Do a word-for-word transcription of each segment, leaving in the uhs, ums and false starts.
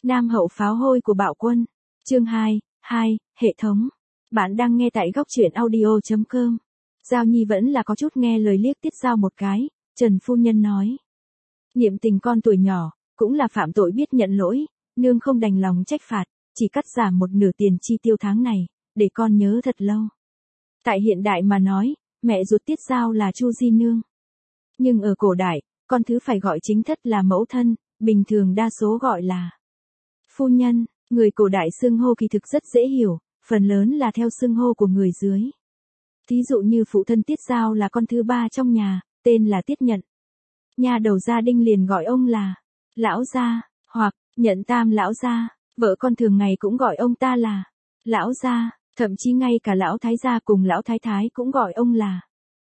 Nam hậu pháo hôi của bạo quân. Chương hai, hai, hệ thống. Bạn đang nghe tại góc truyện audio chấm com. Giao Nhi vẫn là có chút nghe lời liếc Tiết Giao một cái, Trần phu nhân nói. Niệm tình con tuổi nhỏ, cũng là phạm tội biết nhận lỗi, nương không đành lòng trách phạt, chỉ cắt giảm một nửa tiền chi tiêu tháng này, để con nhớ thật lâu. Tại hiện đại mà nói, mẹ ruột Tiết Giao là Chu Di Nương. Nhưng ở cổ đại, con thứ phải gọi chính thất là mẫu thân, bình thường đa số gọi là phu nhân. Người cổ đại xưng hô kỳ thực rất dễ hiểu, phần lớn là theo xưng hô của người dưới. Thí dụ như phụ thân Tiết Giao là con thứ ba trong nhà, tên là Tiết Nhận. Nhà đầu gia đình liền gọi ông là lão gia, hoặc Nhận tam lão gia. Vợ con thường ngày cũng gọi ông ta là lão gia, thậm chí ngay cả lão thái gia cùng lão thái thái cũng gọi ông là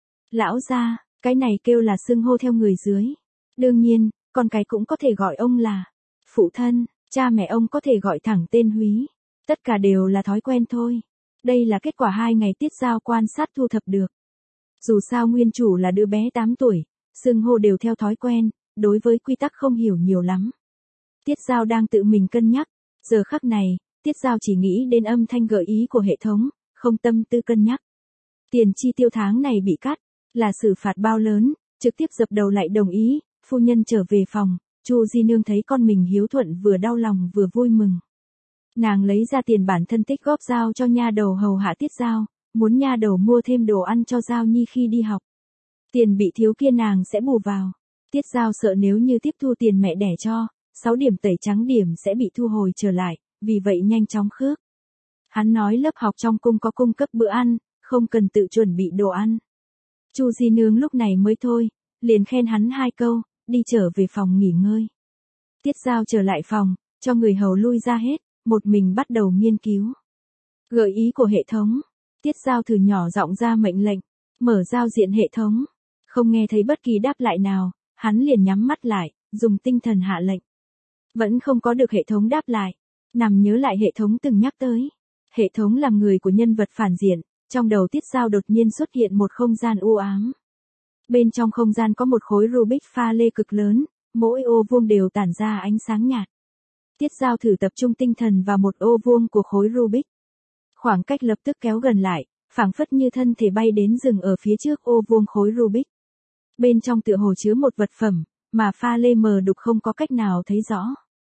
lão gia. Cái này kêu là xưng hô theo người dưới. Đương nhiên, con cái cũng có thể gọi ông là phụ thân, cha mẹ ông có thể gọi thẳng tên Húy. Tất cả đều là thói quen thôi. Đây là kết quả hai ngày Tiết Giao quan sát thu thập được. Dù sao nguyên chủ là đứa bé tám tuổi, xưng hô đều theo thói quen, đối với quy tắc không hiểu nhiều lắm. Tiết Giao đang tự mình cân nhắc, giờ khắc này, Tiết Giao chỉ nghĩ đến âm thanh gợi ý của hệ thống, không tâm tư cân nhắc. Tiền chi tiêu tháng này bị cắt, là xử phạt bao lớn, trực tiếp dập đầu lại đồng ý. Phu nhân trở về phòng, Chu Di Nương thấy con mình hiếu thuận vừa đau lòng vừa vui mừng. Nàng lấy ra tiền bản thân tích góp giao cho nha đầu hầu hạ Tiết Giao, muốn nha đầu mua thêm đồ ăn cho Giao Nhi khi đi học. Tiền bị thiếu kia nàng sẽ bù vào. Tiết Giao sợ nếu như tiếp thu tiền mẹ đẻ cho, sáu điểm tẩy trắng điểm sẽ bị thu hồi trở lại, vì vậy nhanh chóng khước. Hắn nói lớp học trong cung có cung cấp bữa ăn, không cần tự chuẩn bị đồ ăn. Chu Di Nương lúc này mới thôi, liền khen hắn hai câu, đi trở về phòng nghỉ ngơi. Tiết Giao trở lại phòng, cho người hầu lui ra hết, một mình bắt đầu nghiên cứu. Gợi ý của hệ thống. Tiết Giao thử nhỏ giọng ra mệnh lệnh, mở giao diện hệ thống. Không nghe thấy bất kỳ đáp lại nào, hắn liền nhắm mắt lại, dùng tinh thần hạ lệnh. Vẫn không có được hệ thống đáp lại. Nằm nhớ lại hệ thống từng nhắc tới. Hệ thống là người của nhân vật phản diện, trong đầu Tiết Giao đột nhiên xuất hiện một không gian u ám. Bên trong không gian có một khối Rubik pha lê cực lớn, mỗi ô vuông đều tản ra ánh sáng nhạt. Tiết Giao thử tập trung tinh thần vào một ô vuông của khối Rubik. Khoảng cách lập tức kéo gần lại, phảng phất như thân thể bay đến dừng ở phía trước ô vuông khối Rubik. Bên trong tựa hồ chứa một vật phẩm, mà pha lê mờ đục không có cách nào thấy rõ.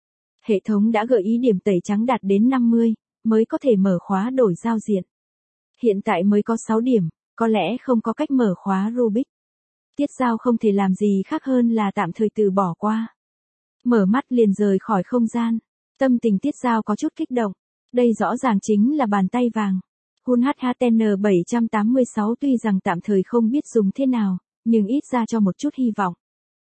Hệ thống đã gợi ý điểm tẩy trắng đạt đến năm mươi, mới có thể mở khóa đổi giao diện. Hiện tại mới có sáu điểm, có lẽ không có cách mở khóa Rubik. Tiết Giao không thể làm gì khác hơn là tạm thời từ bỏ qua. Mở mắt liền rời khỏi không gian. Tâm tình Tiết Giao có chút kích động. Đây rõ ràng chính là bàn tay vàng. Hun hát hát en bảy tám sáu tuy rằng tạm thời không biết dùng thế nào, nhưng ít ra cho một chút hy vọng.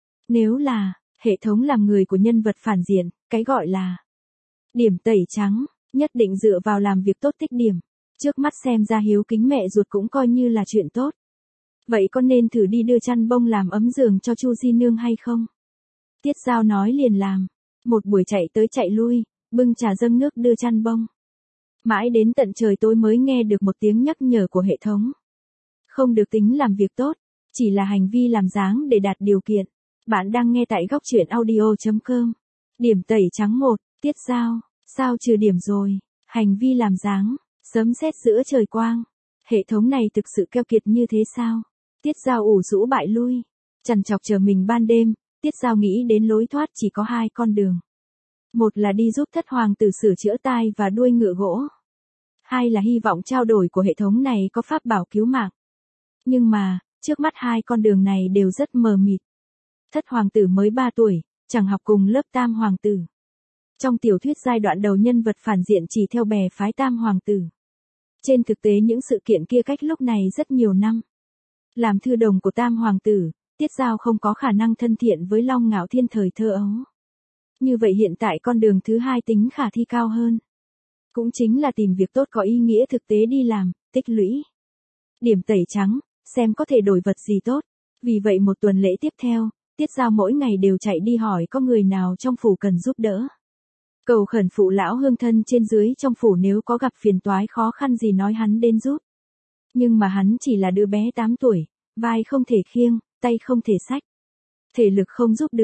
Nếu là, hệ thống làm người của nhân vật phản diện, cái gọi là điểm tẩy trắng, nhất định dựa vào làm việc tốt tích điểm. Trước mắt xem ra hiếu kính mẹ ruột cũng coi như là chuyện tốt. Vậy con nên thử đi đưa chăn bông làm ấm giường cho Chu Di Nương hay không? Tiết Giao nói liền làm. Một buổi chạy tới chạy lui, bưng trà dâng nước đưa chăn bông. Mãi đến tận trời tối mới nghe được một tiếng nhắc nhở của hệ thống. Không được tính làm việc tốt, chỉ là hành vi làm dáng để đạt điều kiện. Bạn đang nghe tại góc truyện audio chấm com. Điểm tẩy trắng một, Tiết Giao, sao trừ điểm rồi, hành vi làm dáng, sấm sét giữa trời quang. Hệ thống này thực sự keo kiệt như thế sao? Tiết Giao ủ rũ bại lui, trằn trọc chờ mình ban đêm, Tiết Giao nghĩ đến lối thoát chỉ có hai con đường. Một là đi giúp thất hoàng tử sửa chữa tai và đuôi ngựa gỗ. Hai là hy vọng trao đổi của hệ thống này có pháp bảo cứu mạng. Nhưng mà, trước mắt hai con đường này đều rất mờ mịt. Thất hoàng tử mới ba tuổi, chẳng học cùng lớp tam hoàng tử. Trong tiểu thuyết giai đoạn đầu nhân vật phản diện chỉ theo bè phái tam hoàng tử. Trên thực tế những sự kiện kia cách lúc này rất nhiều năm. Làm thư đồng của tam hoàng tử, Tiết Giao không có khả năng thân thiện với Long Ngạo Thiên thời thơ ấu. Như vậy hiện tại con đường thứ hai tính khả thi cao hơn. Cũng chính là tìm việc tốt có ý nghĩa thực tế đi làm, tích lũy. Điểm tẩy trắng, xem có thể đổi vật gì tốt. Vì vậy một tuần lễ tiếp theo, Tiết Giao mỗi ngày đều chạy đi hỏi có người nào trong phủ cần giúp đỡ. Cầu khẩn phụ lão hương thân trên dưới trong phủ nếu có gặp phiền toái khó khăn gì nói hắn đến giúp. Nhưng mà hắn chỉ là đứa bé tám tuổi, vai không thể khiêng, tay không thể xách. Thể lực không giúp được,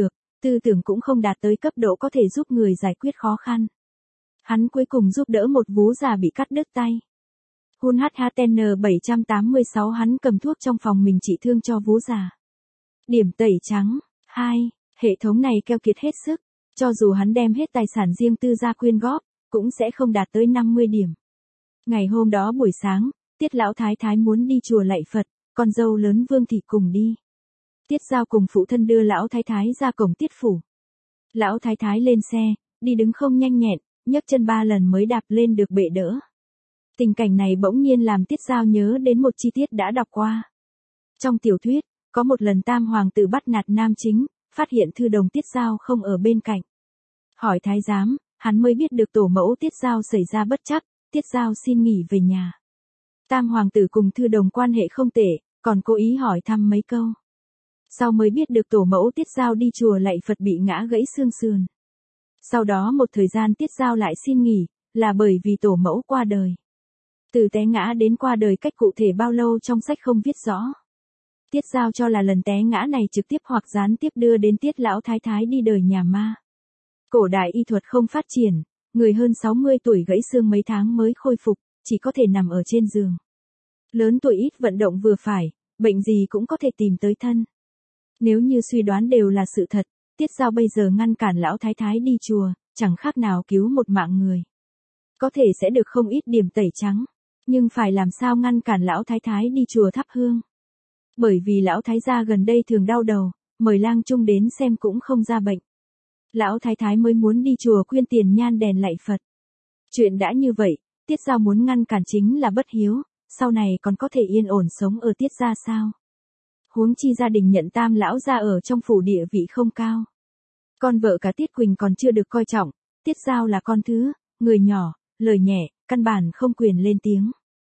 tư tưởng cũng không đạt tới cấp độ có thể giúp người giải quyết khó khăn. Hắn cuối cùng giúp đỡ một vú già bị cắt đứt tay. Hun hát hát en bảy tám sáu hắn cầm thuốc trong phòng mình trị thương cho vú già. Điểm tẩy trắng. hai. Hệ thống này keo kiệt hết sức. Cho dù hắn đem hết tài sản riêng tư ra quyên góp, cũng sẽ không đạt tới năm mươi điểm. Ngày hôm đó buổi sáng, Tiết lão thái thái muốn đi chùa lạy Phật, con dâu lớn Vương thị cùng đi. Tiết Giao cùng phụ thân đưa lão thái thái ra cổng Tiết phủ. Lão thái thái lên xe, đi đứng không nhanh nhẹn, nhấc chân ba lần mới đạp lên được bệ đỡ. Tình cảnh này bỗng nhiên làm Tiết Giao nhớ đến một chi tiết đã đọc qua. Trong tiểu thuyết, có một lần Tam hoàng tử bắt nạt nam chính, phát hiện thư đồng Tiết Giao không ở bên cạnh. Hỏi thái giám, hắn mới biết được tổ mẫu Tiết Giao xảy ra bất trắc, Tiết Giao xin nghỉ về nhà. Tam hoàng tử cùng thư đồng quan hệ không tệ, còn cố ý hỏi thăm mấy câu. Sau mới biết được tổ mẫu Tiết Giao đi chùa lạy Phật bị ngã gãy xương sườn. Sau đó một thời gian Tiết Giao lại xin nghỉ, là bởi vì tổ mẫu qua đời. Từ té ngã đến qua đời cách cụ thể bao lâu trong sách không viết rõ. Tiết Giao cho là lần té ngã này trực tiếp hoặc gián tiếp đưa đến Tiết lão thái thái đi đời nhà ma. Cổ đại y thuật không phát triển, người hơn sáu mươi tuổi gãy xương mấy tháng mới khôi phục, chỉ có thể nằm ở trên giường. Lớn tuổi ít vận động vừa phải, bệnh gì cũng có thể tìm tới thân. Nếu như suy đoán đều là sự thật, Tiết Giao bây giờ ngăn cản lão thái thái đi chùa, chẳng khác nào cứu một mạng người. Có thể sẽ được không ít điểm tẩy trắng, nhưng phải làm sao ngăn cản lão thái thái đi chùa thắp hương. Bởi vì lão thái gia gần đây thường đau đầu, mời lang trung đến xem cũng không ra bệnh. Lão thái thái mới muốn đi chùa quyên tiền nhan đèn lạy Phật. Chuyện đã như vậy, Tiết Giao muốn ngăn cản chính là bất hiếu, sau này còn có thể yên ổn sống ở Tiết gia sao? Huống chi gia đình nhận Tam lão gia ở trong phủ địa vị không cao. Con vợ cả Tiết Quỳnh còn chưa được coi trọng, Tiết Giao là con thứ, người nhỏ, lời nhẹ, căn bản không quyền lên tiếng.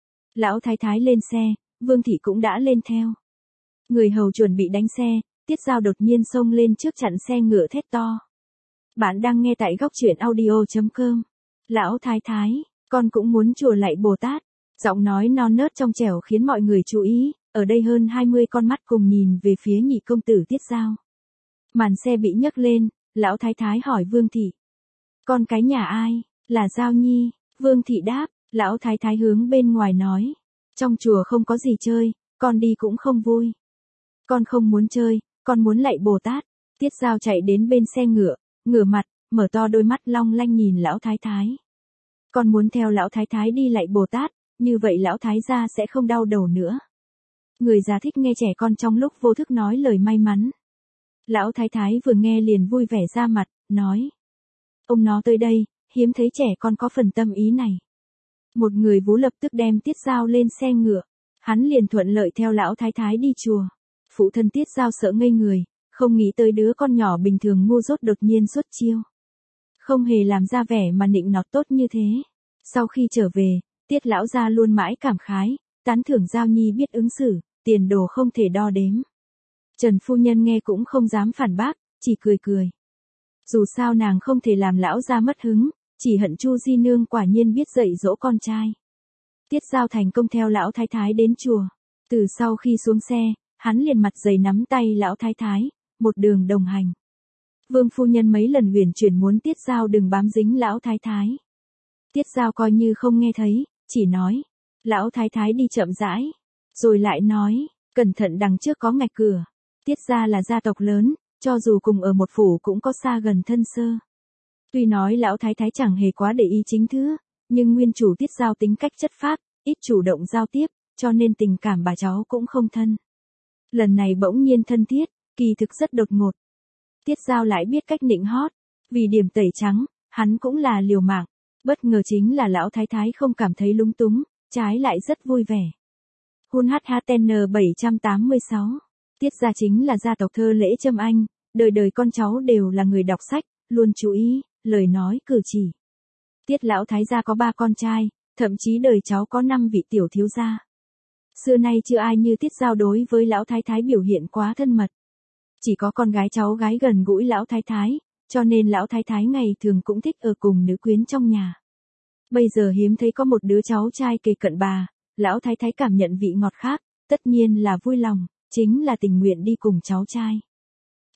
Lão thái thái lên xe, Vương thị cũng đã lên theo. Người hầu chuẩn bị đánh xe, Tiết Giao đột nhiên xông lên trước chặn xe ngựa thét to. Bạn đang nghe tại góc truyện audio chấm com. Lão thái thái, con cũng muốn chùa lạy Bồ Tát. Giọng nói non nớt trong trẻo khiến mọi người chú ý, ở đây hơn hai mươi con mắt cùng nhìn về phía nhị công tử Tiết Giao. Màn xe bị nhấc lên, lão thái thái hỏi Vương thị. Con cái nhà ai? Là Giao Nhi. Vương thị đáp, lão thái thái hướng bên ngoài nói. Trong chùa không có gì chơi, con đi cũng không vui. Con không muốn chơi, con muốn lạy Bồ Tát. Tiết Giao chạy đến bên xe ngựa, ngửa mặt, mở to đôi mắt long lanh nhìn lão thái thái. Con muốn theo lão thái thái đi lạy Bồ Tát, như vậy lão thái gia sẽ không đau đầu nữa. Người già thích nghe trẻ con trong lúc vô thức nói lời may mắn. Lão thái thái vừa nghe liền vui vẻ ra mặt, nói. Ông nó tới đây, hiếm thấy trẻ con có phần tâm ý này. Một người vú lập tức đem Tiết Giao lên xe ngựa, hắn liền thuận lợi theo lão thái thái đi chùa. Phụ thân Tiết Giao sợ ngây người, không nghĩ tới đứa con nhỏ bình thường ngu dốt đột nhiên xuất chiêu. Không hề làm ra vẻ mà nịnh nọt tốt như thế. Sau khi trở về, Tiết lão gia luôn mãi cảm khái, tán thưởng Giao Nhi biết ứng xử, tiền đồ không thể đo đếm. Trần phu nhân nghe cũng không dám phản bác, chỉ cười cười. Dù sao nàng không thể làm lão gia mất hứng, chỉ hận Chu Di Nương quả nhiên biết dạy dỗ con trai. Tiết Giao thành công theo lão thái thái đến chùa. Từ sau khi xuống xe, hắn liền mặt dày nắm tay lão thái thái, một đường đồng hành. Vương phu nhân mấy lần huyền chuyển muốn Tiết Giao đừng bám dính lão thái thái. Tiết Giao coi như không nghe thấy, chỉ nói, lão thái thái đi chậm rãi, rồi lại nói, cẩn thận đằng trước có ngạch cửa. Tiết gia là gia tộc lớn, cho dù cùng ở một phủ cũng có xa gần thân sơ. Tuy nói lão thái thái chẳng hề quá để ý chính thứ, nhưng nguyên chủ Tiết Giao tính cách chất phác, ít chủ động giao tiếp, cho nên tình cảm bà cháu cũng không thân. Lần này bỗng nhiên thân thiết, kỳ thực rất đột ngột. Tiết Giao lại biết cách nịnh hót, vì điểm tẩy trắng, hắn cũng là liều mạng. Bất ngờ chính là lão thái thái không cảm thấy lúng túng, trái lại rất vui vẻ. Hun hát hát en bảy tám sáu. Tiết gia chính là gia tộc thơ lễ châm anh, đời đời con cháu đều là người đọc sách, luôn chú ý, lời nói cử chỉ. Tiết lão thái gia có ba con trai, thậm chí đời cháu có năm vị tiểu thiếu gia. Xưa nay chưa ai như Tiết Giao đối với lão thái thái biểu hiện quá thân mật. Chỉ có con gái cháu gái gần gũi lão thái thái, cho nên lão thái thái ngày thường cũng thích ở cùng nữ quyến trong nhà. Bây giờ hiếm thấy có một đứa cháu trai kề cận bà, lão thái thái cảm nhận vị ngọt khác, tất nhiên là vui lòng, chính là tình nguyện đi cùng cháu trai.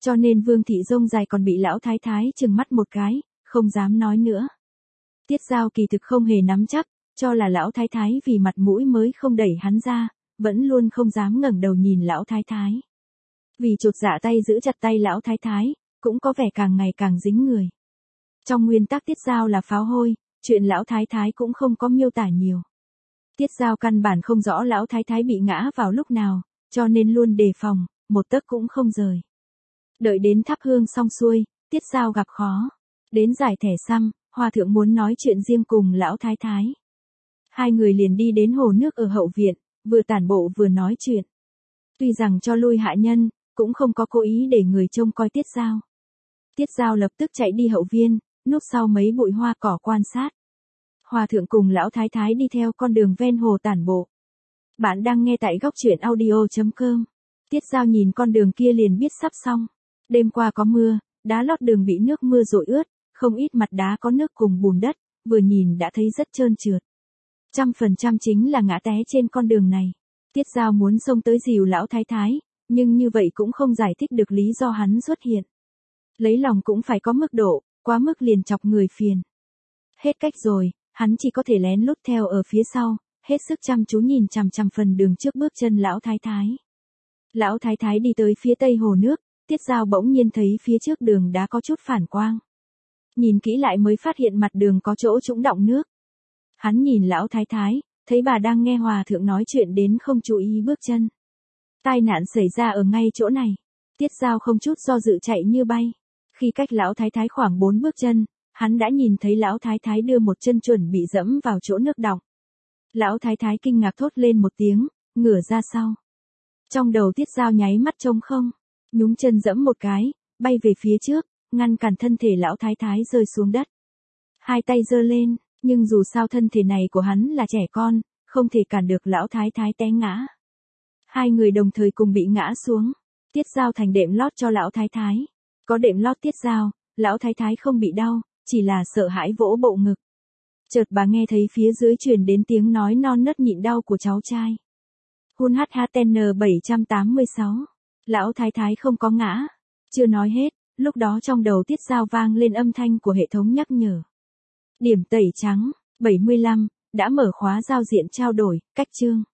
Cho nên Vương thị rông dài còn bị lão thái thái trừng mắt một cái, không dám nói nữa. Tiết Giao kỳ thực không hề nắm chắc, cho là lão thái thái vì mặt mũi mới không đẩy hắn ra, vẫn luôn không dám ngẩng đầu nhìn lão thái thái. Vì chột dạ tay giữ chặt tay lão thái thái, cũng có vẻ càng ngày càng dính người. Trong nguyên tắc Tiết Giao là pháo hôi, chuyện lão thái thái cũng không có miêu tả nhiều. Tiết Giao căn bản không rõ lão thái thái bị ngã vào lúc nào, cho nên luôn đề phòng, một tấc cũng không rời. Đợi đến thắp hương xong xuôi, Tiết Giao gặp khó. Đến giải thẻ xăm, Hòa thượng muốn nói chuyện riêng cùng lão thái thái. Hai người liền đi đến hồ nước ở hậu viện, vừa tản bộ vừa nói chuyện. Tuy rằng cho lui hạ nhân, cũng không có cố ý để người trông coi Tiết Giao. Tiết Giao lập tức chạy đi hậu viên, núp sau mấy bụi hoa cỏ quan sát. Hòa thượng cùng lão thái thái đi theo con đường ven hồ tản bộ. Bạn đang nghe tại góc truyện audio chấm com. Tiết Giao nhìn con đường kia liền biết sắp xong. Đêm qua có mưa, đá lót đường bị nước mưa dội ướt, không ít mặt đá có nước cùng bùn đất, vừa nhìn đã thấy rất trơn trượt. Trăm phần trăm chính là ngã té trên con đường này. Tiết Giao muốn xông tới dìu lão thái thái, nhưng như vậy cũng không giải thích được lý do hắn xuất hiện. Lấy lòng cũng phải có mức độ, quá mức liền chọc người phiền. Hết cách rồi, hắn chỉ có thể lén lút theo ở phía sau, hết sức chăm chú nhìn chằm chằm phần đường trước bước chân lão thái thái. Lão thái thái đi tới phía tây hồ nước, Tiết Giao bỗng nhiên thấy phía trước đường đá có chút phản quang. Nhìn kỹ lại mới phát hiện mặt đường có chỗ trũng đọng nước. Hắn nhìn lão thái thái, thấy bà đang nghe hòa thượng nói chuyện đến không chú ý bước chân. Tai nạn xảy ra ở ngay chỗ này. Tiết Giao không chút do dự chạy như bay. Khi cách lão thái thái khoảng bốn bước chân, hắn đã nhìn thấy lão thái thái đưa một chân chuẩn bị dẫm vào chỗ nước đọng. Lão thái thái kinh ngạc thốt lên một tiếng, ngửa ra sau. Trong đầu Tiết Giao nháy mắt trống không, nhúng chân dẫm một cái, bay về phía trước, ngăn cản thân thể lão thái thái rơi xuống đất. Hai tay giơ lên, nhưng dù sao thân thể này của hắn là trẻ con, không thể cản được lão thái thái té ngã. Hai người đồng thời cùng bị ngã xuống. Tiết Giao thành đệm lót cho lão thái thái. Có đệm lót Tiết Giao, lão thái thái không bị đau, chỉ là sợ hãi vỗ bộ ngực. Chợt bà nghe thấy phía dưới truyền đến tiếng nói non nớt nhịn đau của cháu trai. Hun hát hát en bảy tám sáu. Lão thái thái không có ngã. Chưa nói hết, lúc đó trong đầu Tiết Giao vang lên âm thanh của hệ thống nhắc nhở. Điểm tẩy trắng, bảy mươi lăm, đã mở khóa giao diện trao đổi, cách chương.